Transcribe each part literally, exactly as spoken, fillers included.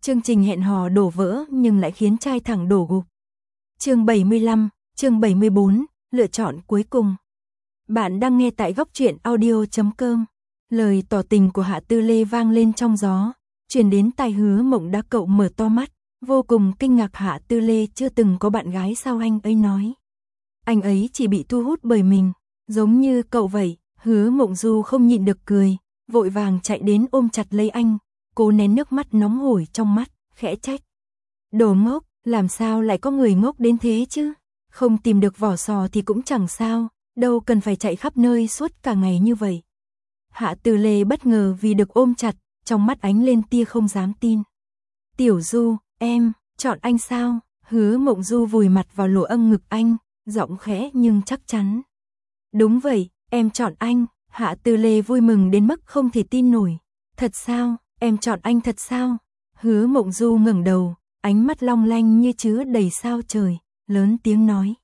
Chương trình hẹn hò đổ vỡ nhưng lại khiến trai thẳng đổ gục. Chương bảy mươi lăm, chương bảy mươi bốn, lựa chọn cuối cùng. Bạn đang nghe tại góc truyện audio chấm com. Lời tỏ tình của Hạ Tư Lê vang lên trong gió, truyền đến tai Hứa Mộng đã cậu mở to mắt, vô cùng kinh ngạc. Hạ Tư Lê chưa từng có bạn gái sao anh ấy nói. Anh ấy chỉ bị thu hút bởi mình, giống như cậu vậy. Hứa Mộng Du không nhịn được cười, vội vàng chạy đến ôm chặt lấy anh, cố nén nước mắt nóng hổi trong mắt, khẽ trách. Đồ ngốc, làm sao lại có người ngốc đến thế chứ? Không tìm được vỏ sò thì cũng chẳng sao, đâu cần phải chạy khắp nơi suốt cả ngày như vậy. Hạ Tư Lê bất ngờ vì được ôm chặt, trong mắt ánh lên tia không dám tin. Tiểu Du, em, chọn anh sao? Hứa Mộng Du vùi mặt vào lỗ âng ngực anh, giọng khẽ nhưng chắc chắn. Đúng vậy, em chọn anh. Hạ Tư Lê vui mừng đến mức không thể tin nổi. Thật sao, em chọn anh thật sao? Hứa Mộng Du ngẩng đầu, ánh mắt long lanh như chứa đầy sao trời, lớn tiếng nói.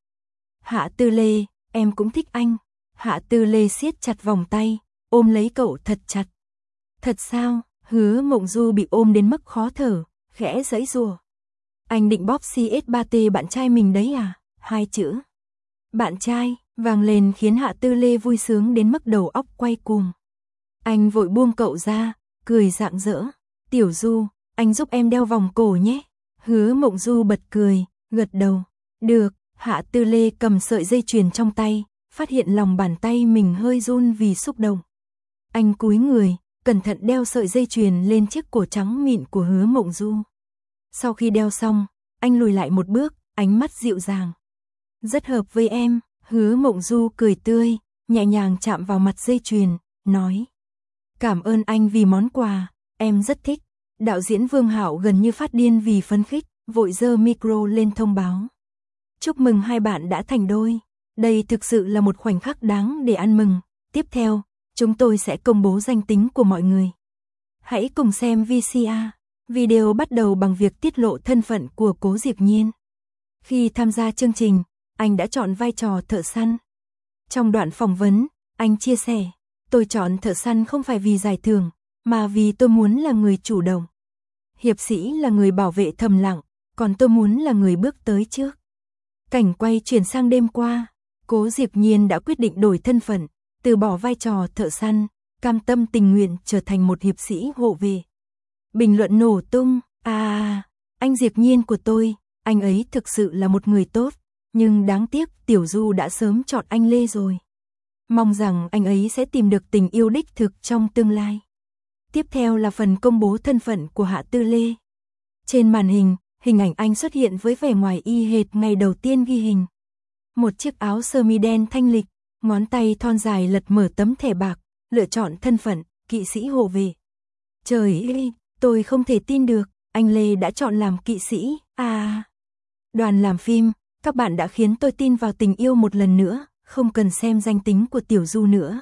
Hạ Tư Lê, em cũng thích anh. Hạ Tư Lê siết chặt vòng tay, ôm lấy cậu thật chặt. Thật sao? Hứa Mộng Du bị ôm đến mức khó thở, khẽ giãy giụa. Anh định bóp xê ét ba tê bạn trai mình đấy à? Hai chữ bạn trai vang lên khiến Hạ Tư Lê vui sướng đến mức đầu óc quay cuồng. Anh vội buông cậu ra, cười rạng rỡ. Tiểu Du, anh giúp em đeo vòng cổ nhé. Hứa Mộng Du bật cười, gật đầu. Được. Hạ Tư Lê cầm sợi dây chuyền trong tay, phát hiện lòng bàn tay mình hơi run vì xúc động. Anh cúi người, cẩn thận đeo sợi dây chuyền lên chiếc cổ trắng mịn của Hứa Mộng Du. Sau khi đeo xong, anh lùi lại một bước, ánh mắt dịu dàng. Rất hợp với em. Hứa Mộng Du cười tươi, nhẹ nhàng chạm vào mặt dây chuyền, nói. Cảm ơn anh vì món quà, em rất thích. Đạo diễn Vương Hạo gần như phát điên vì phấn khích, vội giơ micro lên thông báo. Chúc mừng hai bạn đã thành đôi. Đây thực sự là một khoảnh khắc đáng để ăn mừng. Tiếp theo, chúng tôi sẽ công bố danh tính của mọi người. Hãy cùng xem vê xê a. Video bắt đầu bằng việc tiết lộ thân phận của Cố Diệp Nhiên. Khi tham gia chương trình, anh đã chọn vai trò thợ săn. Trong đoạn phỏng vấn, anh chia sẻ, tôi chọn thợ săn không phải vì giải thưởng, mà vì tôi muốn là người chủ động. Hiệp sĩ là người bảo vệ thầm lặng, còn tôi muốn là người bước tới trước. Cảnh quay chuyển sang đêm qua, Cố Diệp Nhiên đã quyết định đổi thân phận, từ bỏ vai trò thợ săn, cam tâm tình nguyện trở thành một hiệp sĩ hộ vệ. Bình luận nổ tung, à, anh Diệp Nhiên của tôi, anh ấy thực sự là một người tốt. Nhưng đáng tiếc Tiểu Du đã sớm chọn anh Lê rồi. Mong rằng anh ấy sẽ tìm được tình yêu đích thực trong tương lai. Tiếp theo là phần công bố thân phận của Hạ Tư Lê. Trên màn hình, hình ảnh anh xuất hiện với vẻ ngoài y hệt ngày đầu tiên ghi hình. Một chiếc áo sơ mi đen thanh lịch, ngón tay thon dài lật mở tấm thẻ bạc, lựa chọn thân phận, kỵ sĩ hộ vệ. Trời ơi, tôi không thể tin được, anh Lê đã chọn làm kỵ sĩ, à. Đoàn làm phim, các bạn đã khiến tôi tin vào tình yêu một lần nữa, không cần xem danh tính của Tiểu Du nữa.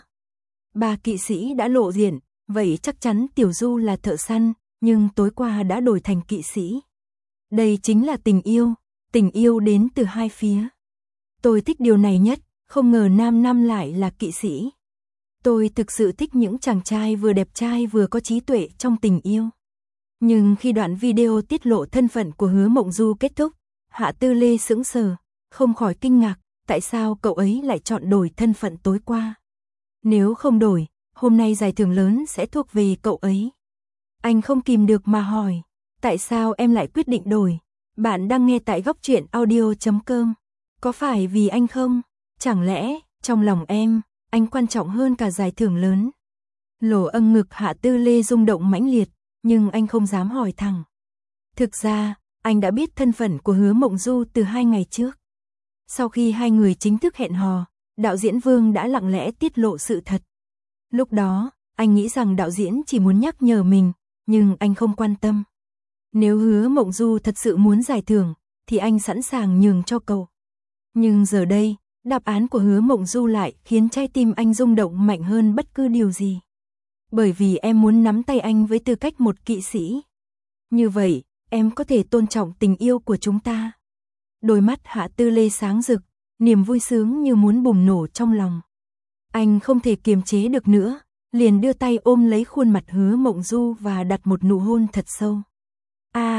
Ba kỵ sĩ đã lộ diện, vậy chắc chắn Tiểu Du là thợ săn, nhưng tối qua đã đổi thành kỵ sĩ. Đây chính là tình yêu, tình yêu đến từ hai phía. Tôi thích điều này nhất, không ngờ nam nam lại là kỵ sĩ. Tôi thực sự thích những chàng trai vừa đẹp trai vừa có trí tuệ trong tình yêu. Nhưng khi đoạn video tiết lộ thân phận của Hứa Mộng Du kết thúc, Hạ Tư Lê sững sờ, không khỏi kinh ngạc, tại sao cậu ấy lại chọn đổi thân phận tối qua? Nếu không đổi, hôm nay giải thưởng lớn sẽ thuộc về cậu ấy. Anh không kìm được mà hỏi, tại sao em lại quyết định đổi? Bạn đang nghe tại góc truyện audio chấm com. Có phải vì anh không? Chẳng lẽ, trong lòng em, anh quan trọng hơn cả giải thưởng lớn? Lỗ âng ngực Hạ Tư Lê rung động mãnh liệt, nhưng anh không dám hỏi thẳng. Thực ra, anh đã biết thân phận của Hứa Mộng Du từ hai ngày trước. Sau khi hai người chính thức hẹn hò, đạo diễn Vương đã lặng lẽ tiết lộ sự thật. Lúc đó, anh nghĩ rằng đạo diễn chỉ muốn nhắc nhở mình, nhưng anh không quan tâm. Nếu Hứa Mộng Du thật sự muốn giải thưởng, thì anh sẵn sàng nhường cho cậu. Nhưng giờ đây, đáp án của Hứa Mộng Du lại khiến trái tim anh rung động mạnh hơn bất cứ điều gì. Bởi vì em muốn nắm tay anh với tư cách một kỵ sĩ. Như vậy, em có thể tôn trọng tình yêu của chúng ta. Đôi mắt Hạ Tư Lê sáng rực, niềm vui sướng như muốn bùng nổ trong lòng. Anh không thể kiềm chế được nữa, liền đưa tay ôm lấy khuôn mặt Hứa Mộng Du và đặt một nụ hôn thật sâu. À,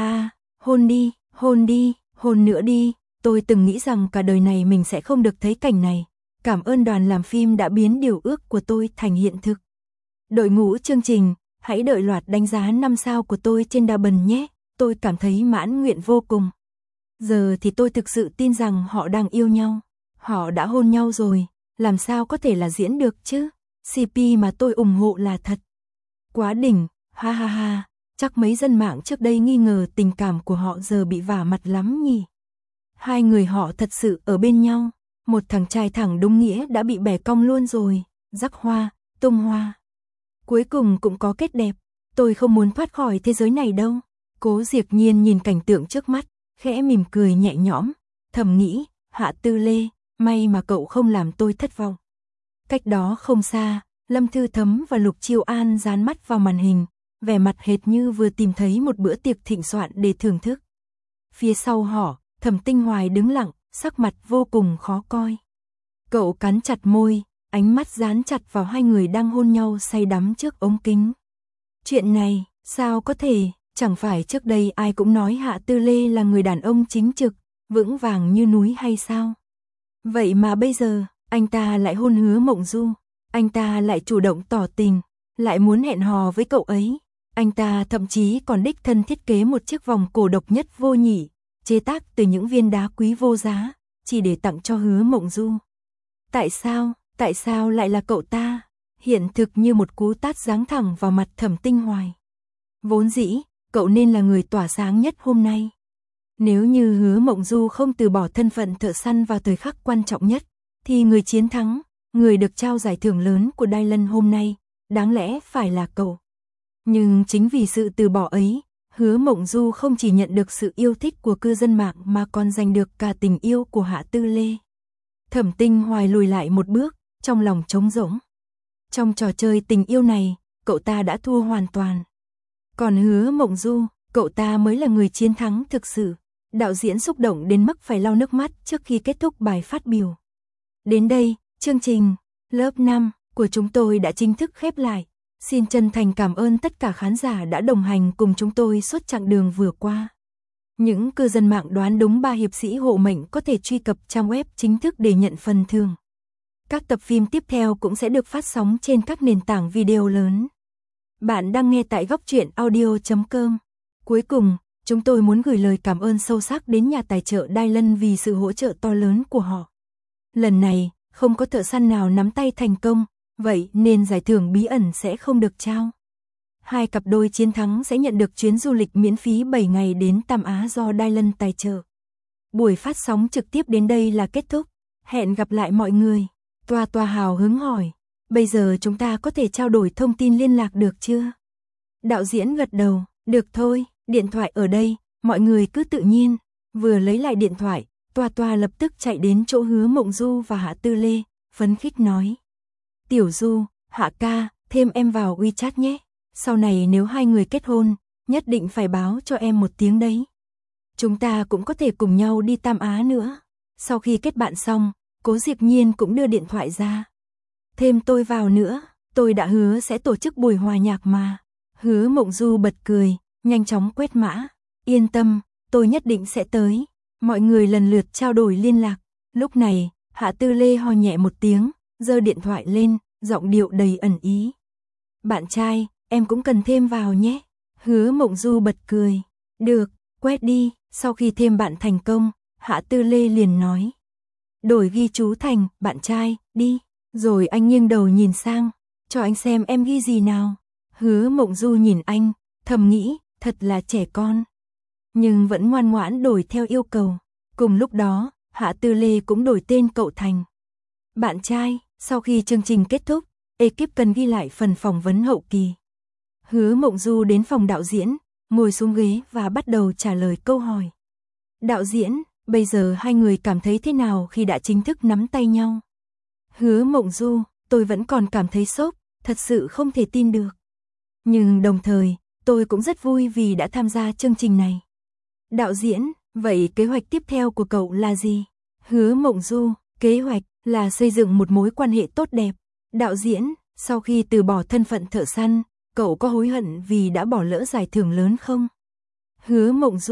Hôn đi, hôn đi, hôn nữa đi, tôi từng nghĩ rằng cả đời này mình sẽ không được thấy cảnh này. Cảm ơn đoàn làm phim đã biến điều ước của tôi thành hiện thực. Đội ngũ chương trình, hãy đợi loạt đánh giá năm sao của tôi trên Douban nhé, tôi cảm thấy mãn nguyện vô cùng. Giờ thì tôi thực sự tin rằng họ đang yêu nhau. Họ đã hôn nhau rồi, làm sao có thể là diễn được chứ? xê pê mà tôi ủng hộ là thật. Quá đỉnh, ha ha ha, chắc mấy dân mạng trước đây nghi ngờ tình cảm của họ giờ bị vả mặt lắm nhỉ. Hai người họ thật sự ở bên nhau, một thằng trai thẳng đúng nghĩa đã bị bẻ cong luôn rồi, rắc hoa, tung hoa. Cuối cùng cũng có kết đẹp, tôi không muốn thoát khỏi thế giới này đâu. Cố Diệc Nhiên nhìn cảnh tượng trước mắt, khẽ mỉm cười nhẹ nhõm, thầm nghĩ, Hạ Tư Lê, may mà cậu không làm tôi thất vọng. Cách đó không xa, Lâm Thư Thấm và Lục Chiêu An dán mắt vào màn hình, vẻ mặt hệt như vừa tìm thấy một bữa tiệc thịnh soạn để thưởng thức. Phía sau họ, Thẩm Tinh Hoài đứng lặng, sắc mặt vô cùng khó coi. Cậu cắn chặt môi, ánh mắt dán chặt vào hai người đang hôn nhau say đắm trước ống kính. Chuyện này, sao có thể, chẳng phải trước đây ai cũng nói Hạ Tư Lê là người đàn ông chính trực, vững vàng như núi hay sao? Vậy mà bây giờ, anh ta lại hôn Hứa Mộng Du, anh ta lại chủ động tỏ tình, lại muốn hẹn hò với cậu ấy. Anh ta thậm chí còn đích thân thiết kế một chiếc vòng cổ độc nhất vô nhị, chế tác từ những viên đá quý vô giá, chỉ để tặng cho Hứa Mộng Du. Tại sao, tại sao lại là cậu ta? Hiện thực như một cú tát giáng thẳng vào mặt Thẩm Tinh Hoài. Vốn dĩ, cậu nên là người tỏa sáng nhất hôm nay. Nếu như Hứa Mộng Du không từ bỏ thân phận thợ săn vào thời khắc quan trọng nhất, thì người chiến thắng, người được trao giải thưởng lớn của Dylan hôm nay, đáng lẽ phải là cậu. Nhưng chính vì sự từ bỏ ấy, Hứa Mộng Du không chỉ nhận được sự yêu thích của cư dân mạng mà còn giành được cả tình yêu của Hạ Tư Lê. Thẩm Tinh Hoài lùi lại một bước, trong lòng trống rỗng. Trong trò chơi tình yêu này, cậu ta đã thua hoàn toàn. Còn Hứa Mộng Du, cậu ta mới là người chiến thắng thực sự. Đạo diễn xúc động đến mức phải lau nước mắt trước khi kết thúc bài phát biểu. Đến đây, chương trình lớp năm của chúng tôi đã chính thức khép lại. Xin chân thành cảm ơn tất cả khán giả đã đồng hành cùng chúng tôi suốt chặng đường vừa qua. Những cư dân mạng đoán đúng ba hiệp sĩ hộ mệnh có thể truy cập trang web chính thức để nhận phần thưởng. Các tập phim tiếp theo cũng sẽ được phát sóng trên các nền tảng video lớn. Bạn đang nghe tại góc truyện audio chấm com. Cuối cùng, chúng tôi muốn gửi lời cảm ơn sâu sắc đến nhà tài trợ Dylan vì sự hỗ trợ to lớn của họ. Lần này, không có thợ săn nào nắm tay thành công, vậy nên giải thưởng bí ẩn sẽ không được trao. Hai cặp đôi chiến thắng sẽ nhận được chuyến du lịch miễn phí bảy ngày đến Tam Á do Dylan tài trợ. Buổi phát sóng trực tiếp đến đây là kết thúc. Hẹn gặp lại mọi người. Toa Toa hào hứng hỏi, bây giờ chúng ta có thể trao đổi thông tin liên lạc được chưa? Đạo diễn gật đầu, được thôi, điện thoại ở đây, mọi người cứ tự nhiên. Vừa lấy lại điện thoại, Toa Toa lập tức chạy đến chỗ Hứa Mộng Du và Hạ Tư Lê, phấn khích nói. Tiểu Du, Hạ ca, thêm em vào WeChat nhé. Sau này nếu hai người kết hôn, nhất định phải báo cho em một tiếng đấy. Chúng ta cũng có thể cùng nhau đi Tam Á nữa. Sau khi kết bạn xong, Cố Diệc Nhiên cũng đưa điện thoại ra. Thêm tôi vào nữa, tôi đã hứa sẽ tổ chức buổi hòa nhạc mà. Hứa Mộng Du bật cười, nhanh chóng quét mã. Yên tâm, tôi nhất định sẽ tới. Mọi người lần lượt trao đổi liên lạc. Lúc này, Hạ Tư Lê ho nhẹ một tiếng, giơ điện thoại lên, giọng điệu đầy ẩn ý. Bạn trai, em cũng cần thêm vào nhé. Hứa Mộng Du bật cười. Được, quét đi. Sau khi thêm bạn thành công, Hạ Tư Lê liền nói. Đổi ghi chú thành, bạn trai, đi. Rồi anh nghiêng đầu nhìn sang, cho anh xem em ghi gì nào. Hứa Mộng Du nhìn anh, thầm nghĩ, thật là trẻ con. Nhưng vẫn ngoan ngoãn đổi theo yêu cầu. Cùng lúc đó, Hạ Tư Lê cũng đổi tên cậu thành. Bạn trai, sau khi chương trình kết thúc, ekip cần ghi lại phần phỏng vấn hậu kỳ. Hứa Mộng Du đến phòng đạo diễn, ngồi xuống ghế và bắt đầu trả lời câu hỏi. Đạo diễn, bây giờ hai người cảm thấy thế nào khi đã chính thức nắm tay nhau? Hứa Mộng Du, tôi vẫn còn cảm thấy sốc, thật sự không thể tin được. Nhưng đồng thời, tôi cũng rất vui vì đã tham gia chương trình này. Đạo diễn, vậy kế hoạch tiếp theo của cậu là gì? Hứa Mộng Du, kế hoạch là xây dựng một mối quan hệ tốt đẹp. Đạo diễn, sau khi từ bỏ thân phận thợ săn, cậu có hối hận vì đã bỏ lỡ giải thưởng lớn không? Hứa Mộng Du,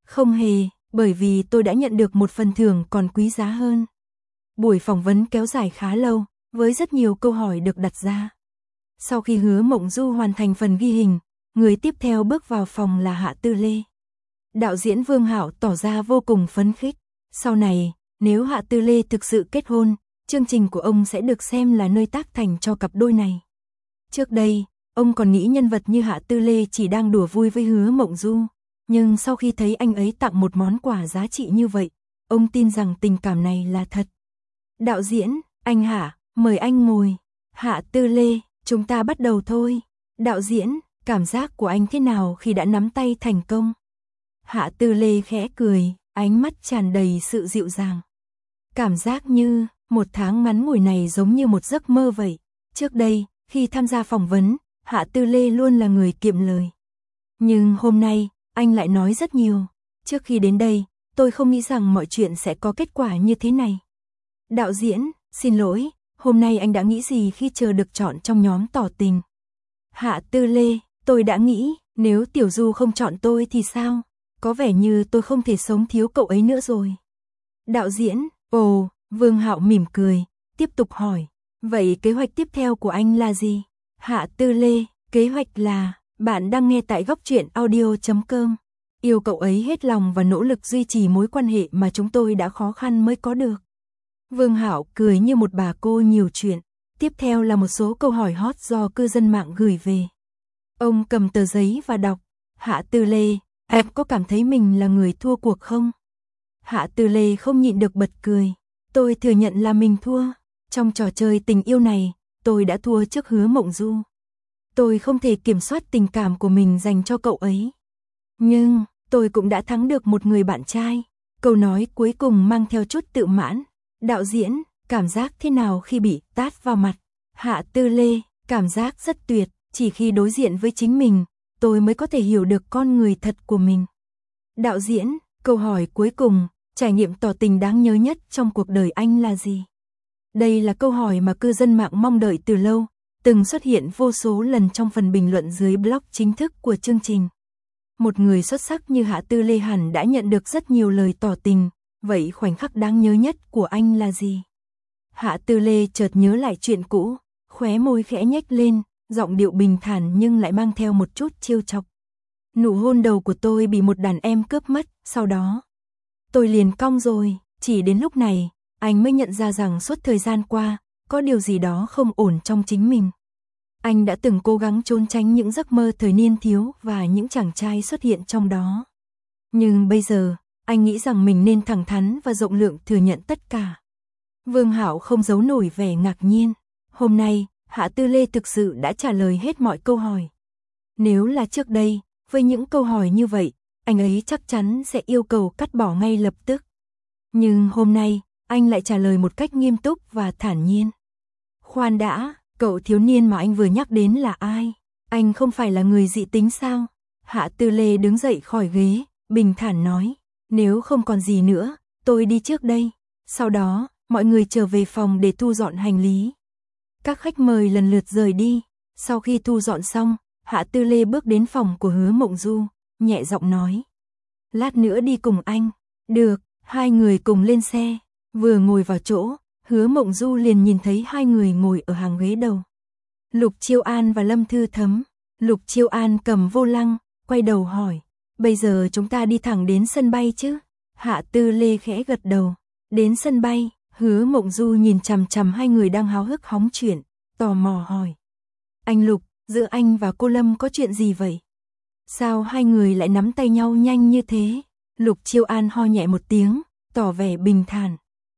Không hề, bởi vì tôi đã nhận được một phần thưởng còn quý giá hơn. Buổi phỏng vấn kéo dài khá lâu, với rất nhiều câu hỏi được đặt ra. Sau khi Hứa Mộng Du hoàn thành phần ghi hình, người tiếp theo bước vào phòng là Hạ Tư Lê. Đạo diễn Vương Hạo tỏ ra vô cùng phấn khích. Sau này, nếu Hạ Tư Lê thực sự kết hôn, chương trình của ông sẽ được xem là nơi tác thành cho cặp đôi này. Trước đây, ông còn nghĩ nhân vật như Hạ Tư Lê chỉ đang đùa vui với Hứa Mộng Du. Nhưng sau khi thấy anh ấy tặng một món quà giá trị như vậy, ông tin rằng tình cảm này là thật. Đạo diễn, anh Hạ, mời anh ngồi. Hạ Tư Lê, chúng ta bắt đầu thôi. Đạo diễn, cảm giác của anh thế nào khi đã nắm tay thành công? Hạ Tư Lê khẽ cười, ánh mắt tràn đầy sự dịu dàng. Cảm giác như, một tháng ngắn ngủi này giống như một giấc mơ vậy. Trước đây, khi tham gia phỏng vấn, Hạ Tư Lê luôn là người kiệm lời. Nhưng hôm nay, anh lại nói rất nhiều. Trước khi đến đây, tôi không nghĩ rằng mọi chuyện sẽ có kết quả như thế này. Đạo diễn, xin lỗi, hôm nay anh đã nghĩ gì khi chờ được chọn trong nhóm tỏ tình? Hạ Tư Lê, tôi đã nghĩ, nếu Tiểu Du không chọn tôi thì sao? Có vẻ như tôi không thể sống thiếu cậu ấy nữa rồi. Đạo diễn, ồ, Vương Hạo mỉm cười, tiếp tục hỏi, vậy kế hoạch tiếp theo của anh là gì? Hạ Tư Lê, kế hoạch là, bạn đang nghe tại góc truyện audio chấm com. Yêu cậu ấy hết lòng và nỗ lực duy trì mối quan hệ mà chúng tôi đã khó khăn mới có được. Vương Hạo cười như một bà cô nhiều chuyện. Tiếp theo là một số câu hỏi hot do cư dân mạng gửi về. Ông cầm tờ giấy và đọc. Hạ Tư Lê, em có cảm thấy mình là người thua cuộc không? Hạ Tư Lê không nhịn được bật cười. Tôi thừa nhận là mình thua. Trong trò chơi tình yêu này, tôi đã thua trước Hứa Mộng Du. Tôi không thể kiểm soát tình cảm của mình dành cho cậu ấy. Nhưng, tôi cũng đã thắng được một người bạn trai. Câu nói cuối cùng mang theo chút tự mãn. Đạo diễn, cảm giác thế nào khi bị tát vào mặt? Hạ Tư Lê, cảm giác rất tuyệt, chỉ khi đối diện với chính mình, tôi mới có thể hiểu được con người thật của mình. Đạo diễn, câu hỏi cuối cùng, trải nghiệm tỏ tình đáng nhớ nhất trong cuộc đời anh là gì? Đây là câu hỏi mà cư dân mạng mong đợi từ lâu, từng xuất hiện vô số lần trong phần bình luận dưới blog chính thức của chương trình. Một người xuất sắc như Hạ Tư Lê hẳn đã nhận được rất nhiều lời tỏ tình, vậy khoảnh khắc đáng nhớ nhất của anh là gì? Hạ Tư Lê chợt nhớ lại chuyện cũ, khóe môi khẽ nhếch lên, giọng điệu bình thản nhưng lại mang theo một chút trêu chọc. Nụ hôn đầu của tôi bị một đàn em cướp mất, sau đó tôi liền cong rồi, chỉ đến lúc này, anh mới nhận ra rằng suốt thời gian qua, có điều gì đó không ổn trong chính mình. Anh đã từng cố gắng trốn tránh những giấc mơ thời niên thiếu và những chàng trai xuất hiện trong đó. Nhưng bây giờ, anh nghĩ rằng mình nên thẳng thắn và rộng lượng thừa nhận tất cả. Vương Hạo không giấu nổi vẻ ngạc nhiên. Hôm nay, Hạ Tư Lê thực sự đã trả lời hết mọi câu hỏi. Nếu là trước đây, với những câu hỏi như vậy, anh ấy chắc chắn sẽ yêu cầu cắt bỏ ngay lập tức. Nhưng hôm nay, anh lại trả lời một cách nghiêm túc và thản nhiên. Khoan đã, cậu thiếu niên mà anh vừa nhắc đến là ai? Anh không phải là người dị tính sao? Hạ Tư Lê đứng dậy khỏi ghế, bình thản nói. Nếu không còn gì nữa, tôi đi trước đây. Sau đó, mọi người trở về phòng để thu dọn hành lý. Các khách mời lần lượt rời đi. Sau khi thu dọn xong, Hạ Tư Lê bước đến phòng của Hứa Mộng Du, nhẹ giọng nói. Lát nữa đi cùng anh. Được, hai người cùng lên xe. Vừa ngồi vào chỗ, Hứa Mộng Du liền nhìn thấy hai người ngồi ở hàng ghế đầu. Lục Chiêu An và Lâm Thư Thấm. Lục Chiêu An cầm vô lăng, quay đầu hỏi. Bây giờ chúng ta đi thẳng đến sân bay chứ? Hạ Tư Lê khẽ gật đầu. Đến sân bay, Hứa Mộng Du nhìn chằm chằm hai người đang háo hức hóng chuyện, tò mò hỏi. Anh Lục, giữa anh và cô Lâm có chuyện gì vậy? Sao hai người lại nắm tay nhau nhanh như thế? Lục Chiêu An ho nhẹ một tiếng, tỏ vẻ bình thản.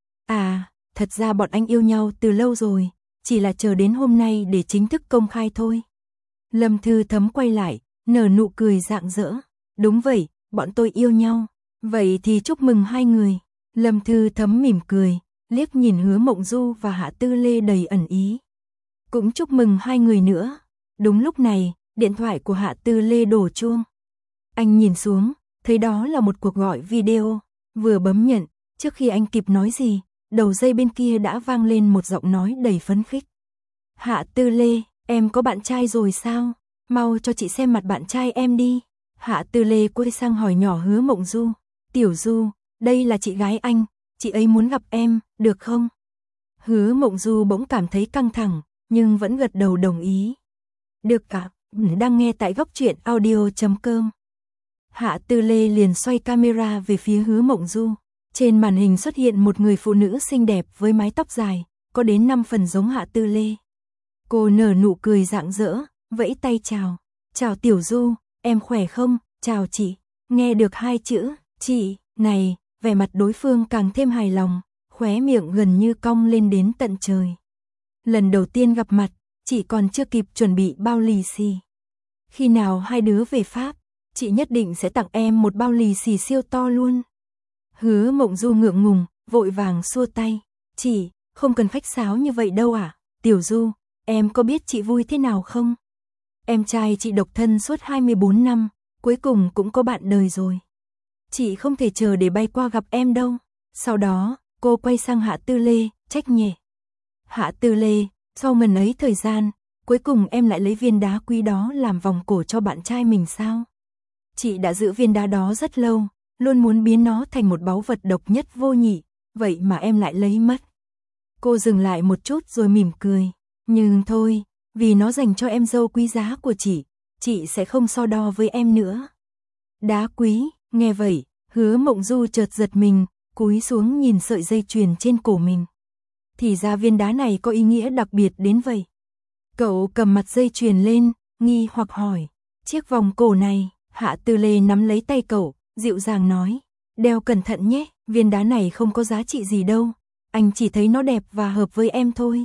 À, thật ra bọn anh yêu nhau từ lâu rồi, chỉ là chờ đến hôm nay để chính thức công khai thôi. Lâm Thư Thấm quay lại, nở nụ cười rạng rỡ. Đúng vậy, bọn tôi yêu nhau. Vậy thì chúc mừng hai người. Lâm Thư Thấm mỉm cười, liếc nhìn Hứa Mộng Du và Hạ Tư Lê đầy ẩn ý. Cũng chúc mừng hai người nữa. Đúng lúc này, điện thoại của Hạ Tư Lê đổ chuông. Anh nhìn xuống, thấy đó là một cuộc gọi video. Vừa bấm nhận, trước khi anh kịp nói gì, đầu dây bên kia đã vang lên một giọng nói đầy phấn khích. Hạ Tư Lê, em có bạn trai rồi sao? Mau cho chị xem mặt bạn trai em đi. Hạ Tư Lê quay sang hỏi nhỏ Hứa Mộng Du. Tiểu Du, đây là chị gái anh, chị ấy muốn gặp em, được không? Hứa Mộng Du bỗng cảm thấy căng thẳng, nhưng vẫn gật đầu đồng ý. Được cả, đang nghe tại góc truyện audio chấm com. Hạ Tư Lê liền xoay camera về phía Hứa Mộng Du. Trên màn hình xuất hiện một người phụ nữ xinh đẹp với mái tóc dài, có đến năm phần giống Hạ Tư Lê. Cô nở nụ cười rạng rỡ, vẫy tay chào. Chào Tiểu Du, em khỏe không? Chào chị. Nghe được hai chữ, chị, này, vẻ mặt đối phương càng thêm hài lòng, khóe miệng gần như cong lên đến tận trời. Lần đầu tiên gặp mặt, chị còn chưa kịp chuẩn bị bao lì xì. Khi nào hai đứa về Pháp, chị nhất định sẽ tặng em một bao lì xì siêu to luôn. Hứa Mộng Du ngượng ngùng, vội vàng xua tay. Chị, không cần khách sáo như vậy đâu ạ. À? Tiểu Du, em có biết chị vui thế nào không? Em trai chị độc thân suốt hai mươi bốn năm, cuối cùng cũng có bạn đời rồi. Chị không thể chờ để bay qua gặp em đâu. Sau đó, cô quay sang Hạ Tư Lê, trách nhẹ. Hạ Tư Lê, sau ngần ấy thời gian, cuối cùng em lại lấy viên đá quý đó làm vòng cổ cho bạn trai mình sao? Chị đã giữ viên đá đó rất lâu, luôn muốn biến nó thành một báu vật độc nhất vô nhị, vậy mà em lại lấy mất. Cô dừng lại một chút rồi mỉm cười. Nhưng thôi, vì nó dành cho em dâu quý giá của chị, chị sẽ không so đo với em nữa. Đá quý, nghe vậy, Hứa Mộng Du chợt giật mình, cúi xuống nhìn sợi dây chuyền trên cổ mình. Thì ra viên đá này có ý nghĩa đặc biệt đến vậy. Cậu cầm mặt dây chuyền lên, nghi hoặc hỏi. Chiếc vòng cổ này, Hạ Tư Lê nắm lấy tay cậu, dịu dàng nói. Đeo cẩn thận nhé, viên đá này không có giá trị gì đâu. Anh chỉ thấy nó đẹp và hợp với em thôi.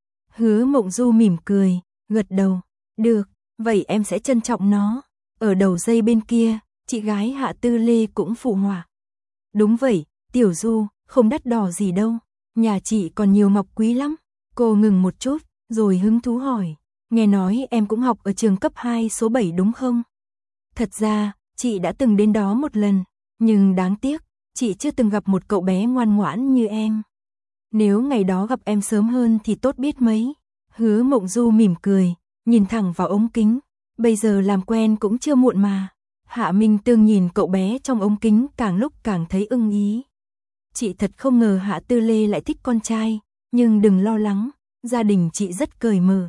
Hứa Mộng Du mỉm cười, gật đầu. Được, vậy em sẽ trân trọng nó. Ở đầu dây bên kia, chị gái Hạ Tư Lê cũng phụ họa. Đúng vậy, Tiểu Du, không đắt đỏ gì đâu. Nhà chị còn nhiều ngọc quý lắm. Cô ngừng một chút, rồi hứng thú hỏi. Nghe nói em cũng học ở trường cấp hai số bảy đúng không? Thật ra, chị đã từng đến đó một lần. Nhưng đáng tiếc, chị chưa từng gặp một cậu bé ngoan ngoãn như em. Nếu ngày đó gặp em sớm hơn thì tốt biết mấy. Hứa Mộng Du mỉm cười, nhìn thẳng vào ống kính. Bây giờ làm quen cũng chưa muộn mà. Hạ Minh Tương nhìn cậu bé trong ống kính càng lúc càng thấy ưng ý. Chị thật không ngờ Hạ Tư Lê lại thích con trai, nhưng đừng lo lắng, gia đình chị rất cởi mở.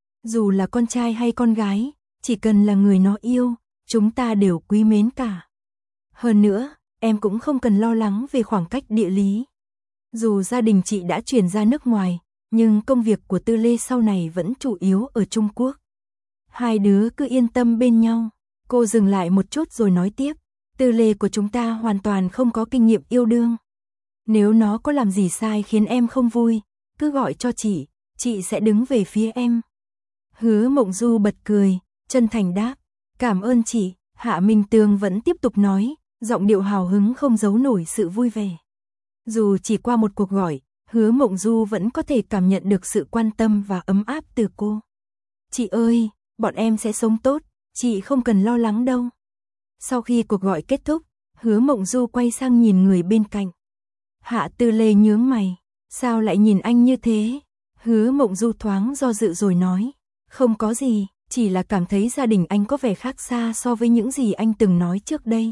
Dù là con trai hay con gái, chỉ cần là người nó yêu, chúng ta đều quý mến cả. Hơn nữa, em cũng không cần lo lắng về khoảng cách địa lý. Dù gia đình chị đã chuyển ra nước ngoài, nhưng công việc của Tư Lê sau này vẫn chủ yếu ở Trung Quốc. Hai đứa cứ yên tâm bên nhau. Cô dừng lại một chút rồi nói tiếp. Tư Lê của chúng ta hoàn toàn không có kinh nghiệm yêu đương. Nếu nó có làm gì sai khiến em không vui, cứ gọi cho chị, chị sẽ đứng về phía em. Hứa Mộng Du bật cười, chân thành đáp. Cảm ơn chị. Hạ Minh Tương vẫn tiếp tục nói, giọng điệu hào hứng không giấu nổi sự vui vẻ. Dù chỉ qua một cuộc gọi, Hứa Mộng Du vẫn có thể cảm nhận được sự quan tâm và ấm áp từ cô. Chị ơi, bọn em sẽ sống tốt, chị không cần lo lắng đâu. Sau khi cuộc gọi kết thúc, Hứa Mộng Du quay sang nhìn người bên cạnh. Hạ Tư Lê nhướng mày, sao lại nhìn anh như thế? Hứa Mộng Du thoáng do dự rồi nói, không có gì, chỉ là cảm thấy gia đình anh có vẻ khác xa so với những gì anh từng nói trước đây.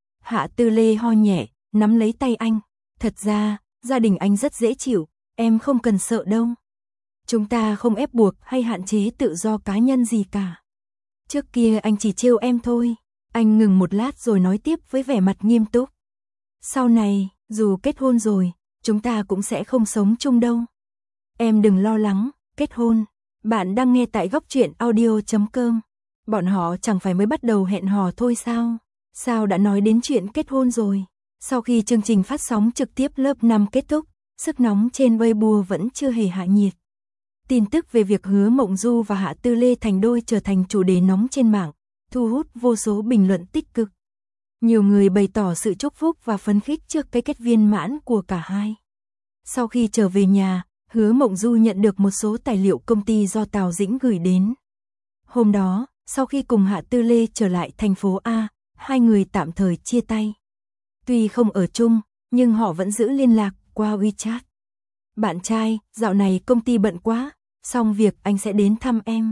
Hạ Tư Lê ho nhẹ, nắm lấy tay anh. Thật ra, gia đình anh rất dễ chịu, em không cần sợ đâu. Chúng ta không ép buộc hay hạn chế tự do cá nhân gì cả. Trước kia anh chỉ trêu em thôi. Anh ngừng một lát rồi nói tiếp với vẻ mặt nghiêm túc. Sau này, dù kết hôn rồi, chúng ta cũng sẽ không sống chung đâu. Em đừng lo lắng, kết hôn. Bạn đang nghe tại góc truyện audio chấm com. Bọn họ chẳng phải mới bắt đầu hẹn hò thôi sao? Sao đã nói đến chuyện kết hôn rồi? Sau khi chương trình phát sóng trực tiếp lớp năm kết thúc, sức nóng trên Weibo vẫn chưa hề hạ nhiệt. Tin tức về việc Hứa Mộng Du và Hạ Tư Lê thành đôi trở thành chủ đề nóng trên mạng, thu hút vô số bình luận tích cực. Nhiều người bày tỏ sự chúc phúc và phấn khích trước cái kết viên mãn của cả hai. Sau khi trở về nhà, Hứa Mộng Du nhận được một số tài liệu công ty do Tào Dĩnh gửi đến. Hôm đó, sau khi cùng Hạ Tư Lê trở lại thành phố A, hai người tạm thời chia tay. Tuy không ở chung, nhưng họ vẫn giữ liên lạc qua WeChat. Bạn trai, dạo này công ty bận quá, xong việc anh sẽ đến thăm em.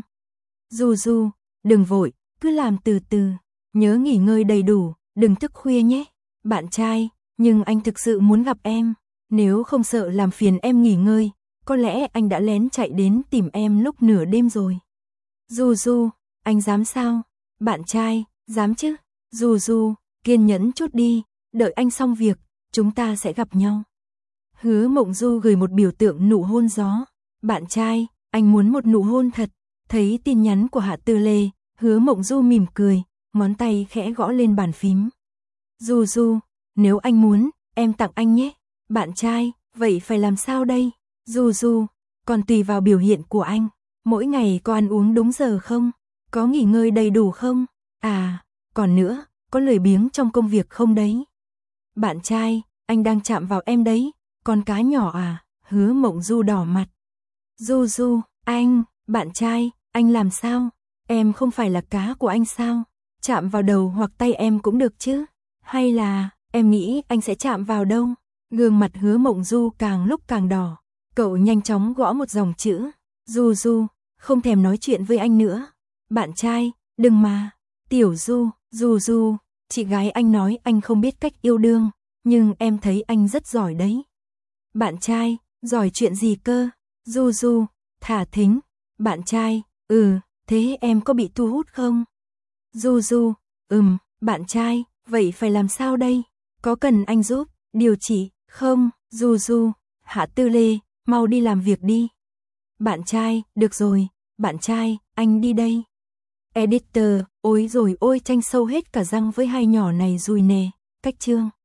Du Du, đừng vội, cứ làm từ từ, nhớ nghỉ ngơi đầy đủ, đừng thức khuya nhé. Bạn trai, nhưng anh thực sự muốn gặp em. Nếu không sợ làm phiền em nghỉ ngơi, có lẽ anh đã lén chạy đến tìm em lúc nửa đêm rồi. Du Du, anh dám sao? Bạn trai, dám chứ? Du Du, kiên nhẫn chút đi, đợi anh xong việc, chúng ta sẽ gặp nhau. Hứa Mộng Du gửi một biểu tượng nụ hôn gió. Bạn trai, anh muốn một nụ hôn thật. Thấy tin nhắn của Hạ Tư Lê, Hứa Mộng Du mỉm cười, ngón tay khẽ gõ lên bàn phím. Du Du, nếu anh muốn, em tặng anh nhé. Bạn trai, vậy phải làm sao đây? Du Du, còn tùy vào biểu hiện của anh. Mỗi ngày có ăn uống đúng giờ không? Có nghỉ ngơi đầy đủ không? À, còn nữa, có lười biếng trong công việc không đấy? Bạn trai, anh đang chạm vào em đấy. Con cá nhỏ à? Hứa Mộng Du đỏ mặt. Du Du, anh, bạn trai, anh làm sao? Em không phải là cá của anh sao? Chạm vào đầu hoặc tay em cũng được chứ? Hay là, em nghĩ anh sẽ chạm vào đâu? Gương mặt Hứa Mộng Du càng lúc càng đỏ. Cậu nhanh chóng gõ một dòng chữ. Du Du, không thèm nói chuyện với anh nữa. Bạn trai, đừng mà. Tiểu Du, Du Du, chị gái anh nói anh không biết cách yêu đương, nhưng em thấy anh rất giỏi đấy. Bạn trai, giỏi chuyện gì cơ? Du Du, thả thính. Bạn trai, ừ, thế em có bị thu hút không? Du Du, ừm, bạn trai, vậy phải làm sao đây? Có cần anh giúp, điều chỉ, không? Du Du, Hạ Tư Lê, mau đi làm việc đi. Bạn trai, được rồi, bạn trai, anh đi đây. Editor, ôi rồi ôi tranh sâu hết cả răng với hai nhỏ này rồi nè, cách chương.